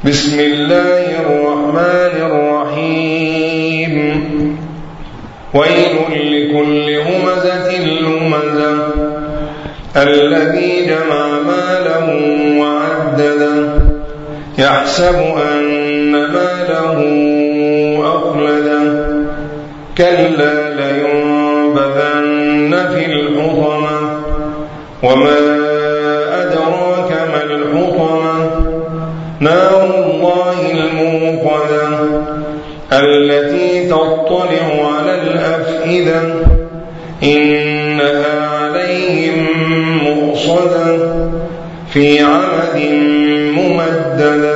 بسم الله الرحمن الرحيم ويل لكل همزة لمزة الذي جمع ماله وعدده يحسب أن ماله أخلده كلا لينبذن في الحطمة وما أدراك ما الحطمة نار الله الموقدة التي تطلع على الأفئدة إنها عليهم مؤصدة في عمد ممددة.